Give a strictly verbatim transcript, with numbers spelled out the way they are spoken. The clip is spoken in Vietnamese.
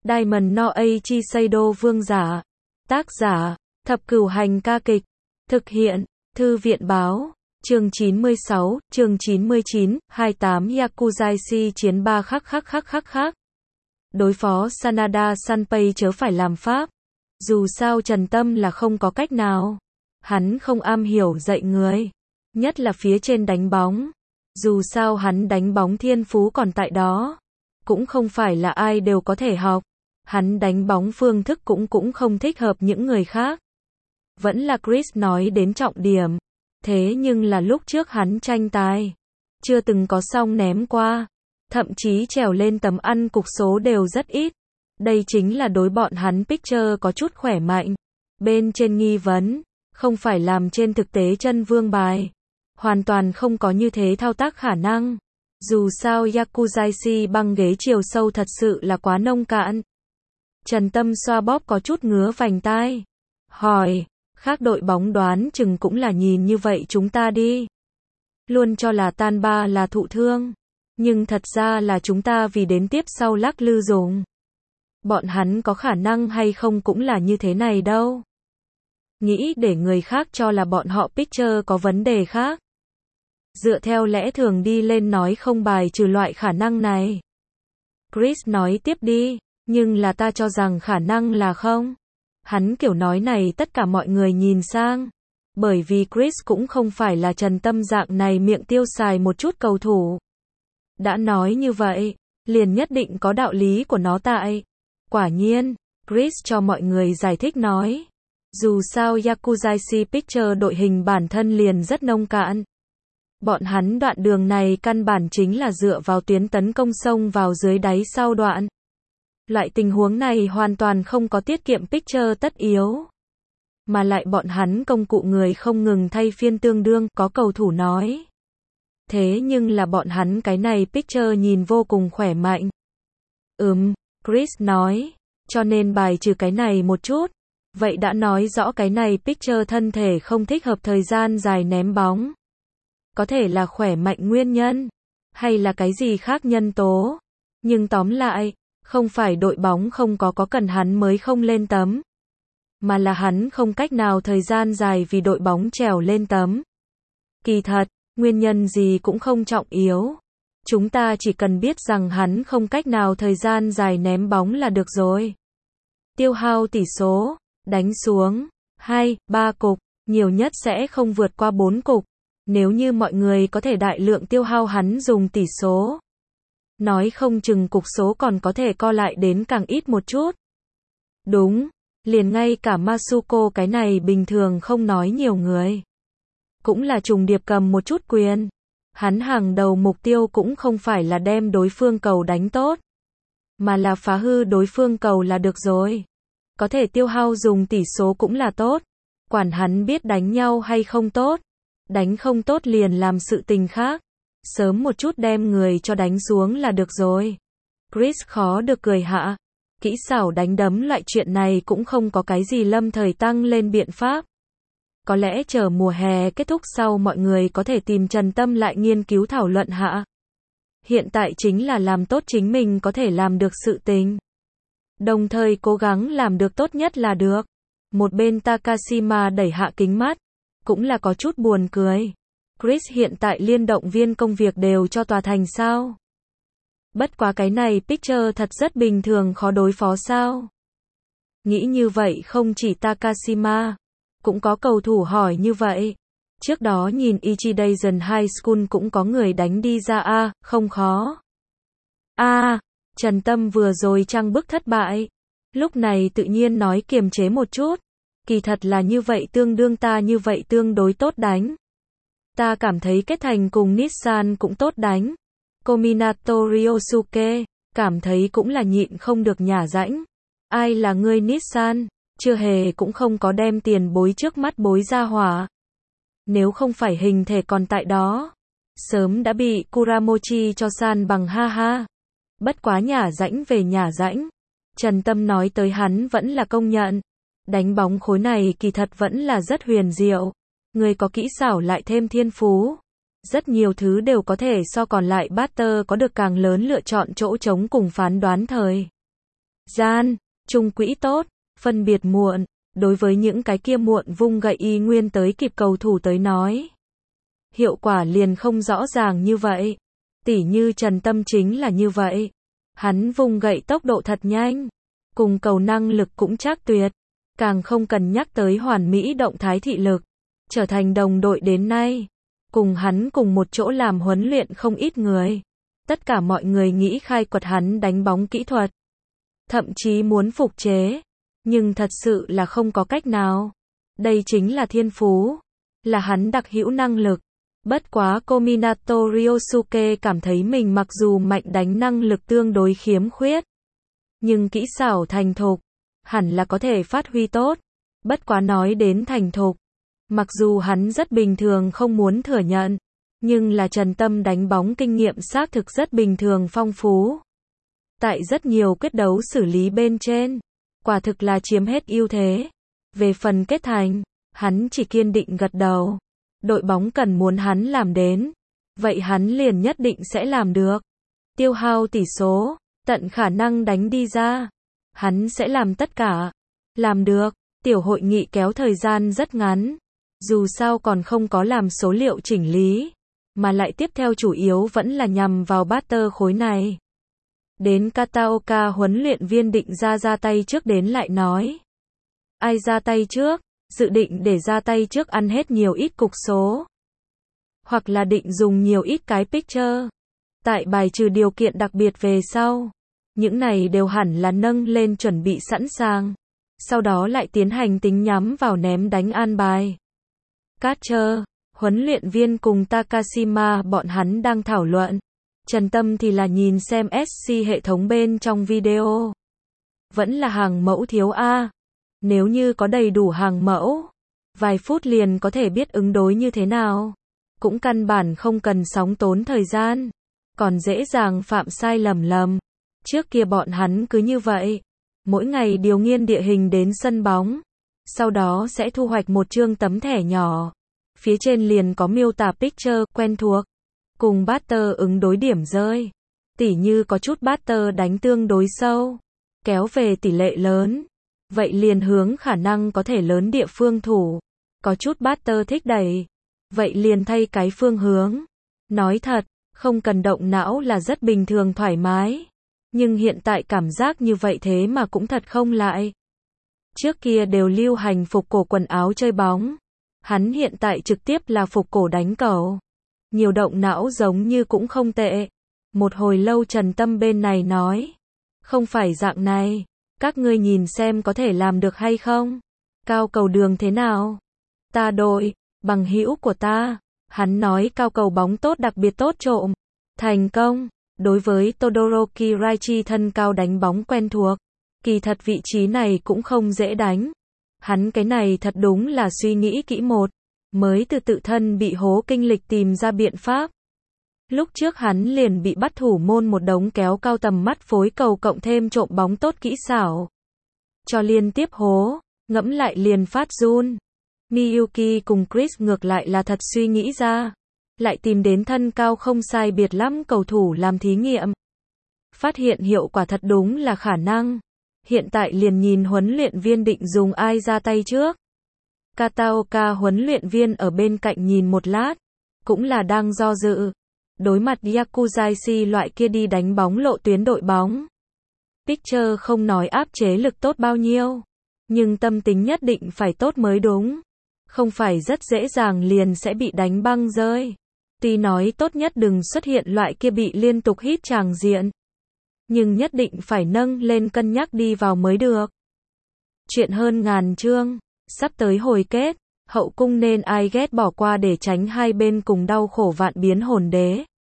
Diamond no Eiichi Seido Vương giả. Tác giả, Thập Cửu Hành ca kịch. Thực hiện, Thư viện Báo. Chương chín mươi sáu, chương chín mươi chín, hai mươi tám Yakuzaishi chiến ba khắc khắc khắc khắc khắc. Đối phó Sanada Sanpei chớ phải làm pháp. Dù sao Trần Tâm là không có cách nào. Hắn không am hiểu dạy người. Nhất là phía trên đánh bóng. Dù sao hắn đánh bóng thiên phú còn tại đó. Cũng không phải là ai đều có thể học. Hắn đánh bóng phương thức cũng cũng không thích hợp những người khác. Vẫn là Chris nói đến trọng điểm. Thế nhưng là lúc trước hắn tranh tài. Chưa từng có song ném qua. Thậm chí trèo lên tấm ăn cục số đều rất ít. Đây chính là đối bọn hắn picture có chút khỏe mạnh. Bên trên nghi vấn. Không phải làm trên thực tế chân vương bài. Hoàn toàn không có như thế thao tác khả năng. Dù sao Yakuzaishi băng ghế chiều sâu thật sự là quá nông cạn. Trần Tâm xoa bóp có chút ngứa vành tai. Hỏi, khác đội bóng đoán chừng cũng là nhìn như vậy chúng ta đi. Luôn cho là tan ba là thụ thương. Nhưng thật ra là chúng ta vì đến tiếp sau lắc lư dùng. Bọn hắn có khả năng hay không cũng là như thế này đâu. Nghĩ để người khác cho là bọn họ picture có vấn đề khác. Dựa theo lẽ thường đi lên nói không bài trừ loại khả năng này. Chris nói tiếp đi, nhưng là ta cho rằng khả năng là không. Hắn kiểu nói này tất cả mọi người nhìn sang. Bởi vì Chris cũng không phải là Trần Tâm dạng này miệng tiêu xài một chút cầu thủ. Đã nói như vậy, liền nhất định có đạo lý của nó tại. Quả nhiên, Chris cho mọi người giải thích nói. Dù sao Yakuzaishi picture đội hình bản thân liền rất nông cạn. Bọn hắn đoạn đường này căn bản chính là dựa vào tuyến tấn công xông vào dưới đáy sau đoạn. Loại tình huống này hoàn toàn không có tiết kiệm picture tất yếu. Mà lại bọn hắn công cụ người không ngừng thay phiên tương đương, có cầu thủ nói. Thế nhưng là bọn hắn cái này picture nhìn vô cùng khỏe mạnh. Ừm, Chris nói, cho nên bài trừ cái này một chút. Vậy đã nói rõ cái này picture thân thể không thích hợp thời gian dài ném bóng. Có thể là khỏe mạnh nguyên nhân, hay là cái gì khác nhân tố. Nhưng tóm lại, không phải đội bóng không có có cần hắn mới không lên tấm. Mà là hắn không cách nào thời gian dài vì đội bóng trèo lên tấm. Kỳ thật, nguyên nhân gì cũng không trọng yếu. Chúng ta chỉ cần biết rằng hắn không cách nào thời gian dài ném bóng là được rồi. Tiêu hao tỷ số, đánh xuống, hai, ba cục, nhiều nhất sẽ không vượt qua bốn cục. Nếu như mọi người có thể đại lượng tiêu hao hắn dùng tỷ số. Nói không chừng cục số còn có thể co lại đến càng ít một chút. Đúng, liền ngay cả Masuko cái này bình thường không nói nhiều người. Cũng là trùng điệp cầm một chút quyền. Hắn hàng đầu mục tiêu cũng không phải là đem đối phương cầu đánh tốt. Mà là phá hư đối phương cầu là được rồi. Có thể tiêu hao dùng tỷ số cũng là tốt. Quản hắn biết đánh nhau hay không tốt. Đánh không tốt liền làm sự tình khác. Sớm một chút đem người cho đánh xuống là được rồi. Chris khó được cười hạ. Kỹ xảo đánh đấm loại chuyện này cũng không có cái gì lâm thời tăng lên biện pháp. Có lẽ chờ mùa hè kết thúc sau mọi người có thể tìm Trần Tâm lại nghiên cứu thảo luận hạ. Hiện tại chính là làm tốt chính mình có thể làm được sự tình. Đồng thời cố gắng làm được tốt nhất là được. Một bên Takashima đẩy hạ kính mắt. Cũng là có chút buồn cười. Chris hiện tại liên động viên công việc đều cho tòa thành sao? Bất quá cái này picture thật rất bình thường khó đối phó sao? Nghĩ như vậy không chỉ Takashima. Cũng có cầu thủ hỏi như vậy. Trước đó nhìn Ichidaisen High School cũng có người đánh đi ra a, không khó. A, Trần Tâm vừa rồi trang bức thất bại. Lúc này tự nhiên nói kiềm chế một chút. Kỳ thật là như vậy tương đương ta như vậy tương đối tốt đánh. Ta cảm thấy kết thành cùng Nissan cũng tốt đánh. Kominato Ryosuke, cảm thấy cũng là nhịn không được nhả rãnh. Ai là ngươi Nissan, chưa hề cũng không có đem tiền bối trước mắt bối ra hỏa. Nếu không phải hình thể còn tại đó, sớm đã bị Kuramochi cho san bằng ha ha. Bất quá nhả rãnh về nhả rãnh. Trần Tâm nói tới hắn vẫn là công nhận. Đánh bóng khối này kỳ thật vẫn là rất huyền diệu. Người có kỹ xảo lại thêm thiên phú. Rất nhiều thứ đều có thể so còn lại batter có được càng lớn lựa chọn chỗ trống cùng phán đoán thời. gian, trung quỹ tốt, phân biệt muộn, đối với những cái kia muộn vung gậy y nguyên tới kịp cầu thủ tới nói. Hiệu quả liền không rõ ràng như vậy. Tỉ như Trần Tâm chính là như vậy. Hắn vung gậy tốc độ thật nhanh, cùng cầu năng lực cũng chắc tuyệt, càng không cần nhắc tới hoàn mỹ động thái thị lực. Trở thành đồng đội đến nay, cùng hắn cùng một chỗ làm huấn luyện không ít người. Tất cả mọi người nghĩ khai quật hắn đánh bóng kỹ thuật, thậm chí muốn phục chế, nhưng thật sự là không có cách nào. Đây chính là thiên phú, là hắn đặc hữu năng lực. Bất quá Kominato Ryosuke cảm thấy mình mặc dù mạnh đánh năng lực tương đối khiếm khuyết, nhưng kỹ xảo thành thục, hẳn là có thể phát huy tốt. Bất quá nói đến thành thục, mặc dù hắn rất bình thường không muốn thừa nhận, nhưng là Trần Tâm đánh bóng kinh nghiệm xác thực rất bình thường phong phú. Tại rất nhiều quyết đấu xử lý bên trên, quả thực là chiếm hết ưu thế. Về phần kết thành, hắn chỉ kiên định gật đầu. Đội bóng cần muốn hắn làm đến, vậy hắn liền nhất định sẽ làm được. Tiêu hao tỷ số, tận khả năng đánh đi ra, hắn sẽ làm tất cả. Làm được. Tiểu hội nghị kéo thời gian rất ngắn, dù sao còn không có làm số liệu chỉnh lý, mà lại tiếp theo chủ yếu vẫn là nhằm vào Butter khối này. Đến Kataoka huấn luyện viên định ra ra tay trước đến lại nói. Ai ra tay trước? Dự định để ra tay trước ăn hết nhiều ít cục số. Hoặc là định dùng nhiều ít cái picture. Tại bài trừ điều kiện đặc biệt về sau. Những này đều hẳn là nâng lên chuẩn bị sẵn sàng. Sau đó lại tiến hành tính nhắm vào ném đánh an bài. Catcher, huấn luyện viên cùng Takashima bọn hắn đang thảo luận. Trần Tâm thì là nhìn xem ét xê hệ thống bên trong video. Vẫn là hàng mẫu thiếu A. Nếu như có đầy đủ hàng mẫu, vài phút liền có thể biết ứng đối như thế nào. Cũng căn bản không cần sóng tốn thời gian, còn dễ dàng phạm sai lầm lầm. Trước kia bọn hắn cứ như vậy, mỗi ngày điều nghiên địa hình đến sân bóng, sau đó sẽ thu hoạch một chương tấm thẻ nhỏ. Phía trên liền có miêu tả picture quen thuộc, cùng batter ứng đối điểm rơi. Tỉ như có chút batter đánh tương đối sâu, kéo về tỷ lệ lớn. Vậy liền hướng khả năng có thể lớn địa phương thủ. Có chút batter thích đẩy, vậy liền thay cái phương hướng. Nói thật, không cần động não là rất bình thường thoải mái. Nhưng hiện tại cảm giác như vậy thế mà cũng thật không lại. Trước kia đều lưu hành phục cổ quần áo chơi bóng. Hắn hiện tại trực tiếp là phục cổ đánh cầu. Nhiều động não giống như cũng không tệ. Một hồi lâu Trần Tâm bên này nói. Không phải dạng này. Các ngươi nhìn xem có thể làm được hay không? Cao cầu đường thế nào? Ta đội, bằng hữu của ta. Hắn nói cao cầu bóng tốt đặc biệt tốt trộm. Thành công. Đối với Todoroki Raichi thân cao đánh bóng quen thuộc. Kỳ thật vị trí này cũng không dễ đánh. Hắn cái này thật đúng là suy nghĩ kỹ một. Mới từ tự thân bị hố kinh lịch tìm ra biện pháp. Lúc trước hắn liền bị bắt thủ môn một đống kéo cao tầm mắt phối cầu cộng thêm trộm bóng tốt kỹ xảo. Cho liên tiếp hố, ngẫm lại liền phát run. Miyuki cùng Chris ngược lại là thật suy nghĩ ra. Lại tìm đến thân cao không sai biệt lắm cầu thủ làm thí nghiệm. Phát hiện hiệu quả thật đúng là khả năng. Hiện tại liền nhìn huấn luyện viên định dùng ai ra tay trước. Kataoka huấn luyện viên ở bên cạnh nhìn một lát. Cũng là đang do dự. Đối mặt Yakuzaishi loại kia đi đánh bóng lộ tuyến đội bóng. Picture không nói áp chế lực tốt bao nhiêu. Nhưng tâm tính nhất định phải tốt mới đúng. Không phải rất dễ dàng liền sẽ bị đánh băng rơi. Tuy nói tốt nhất đừng xuất hiện loại kia bị liên tục hít tràng diện. Nhưng nhất định phải nâng lên cân nhắc đi vào mới được. Chuyện hơn ngàn chương. Sắp tới hồi kết. Hậu cung nên ai ghét bỏ qua để tránh hai bên cùng đau khổ vạn biến hồn đế.